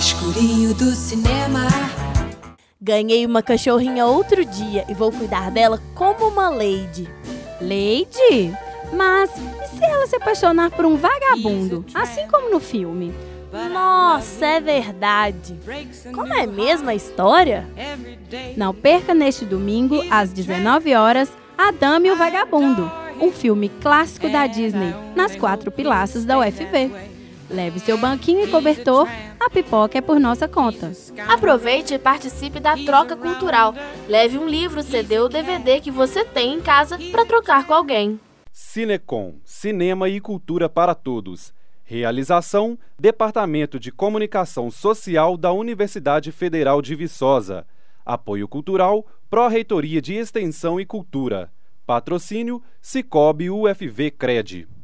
escurinho do cinema. Ganhei uma cachorrinha outro dia e vou cuidar dela como uma lady. Lady? Mas e se ela se apaixonar por um vagabundo, assim como no filme? Nossa, é verdade. Como é mesmo a história? Não perca neste domingo, às 19 horas, A Dama e o Vagabundo, um filme clássico da Disney, nas 4 pilastras da UFV. Leve seu banquinho e cobertor, a pipoca é por nossa conta. Aproveite e participe da troca cultural. Leve um livro, CD ou DVD que você tem em casa para trocar com alguém. Cinecom, Cinema e Cultura para Todos. Realização, Departamento de Comunicação Social da Universidade Federal de Viçosa. Apoio Cultural, Pró-Reitoria de Extensão e Cultura. Patrocínio, Cicobi UFV Cred.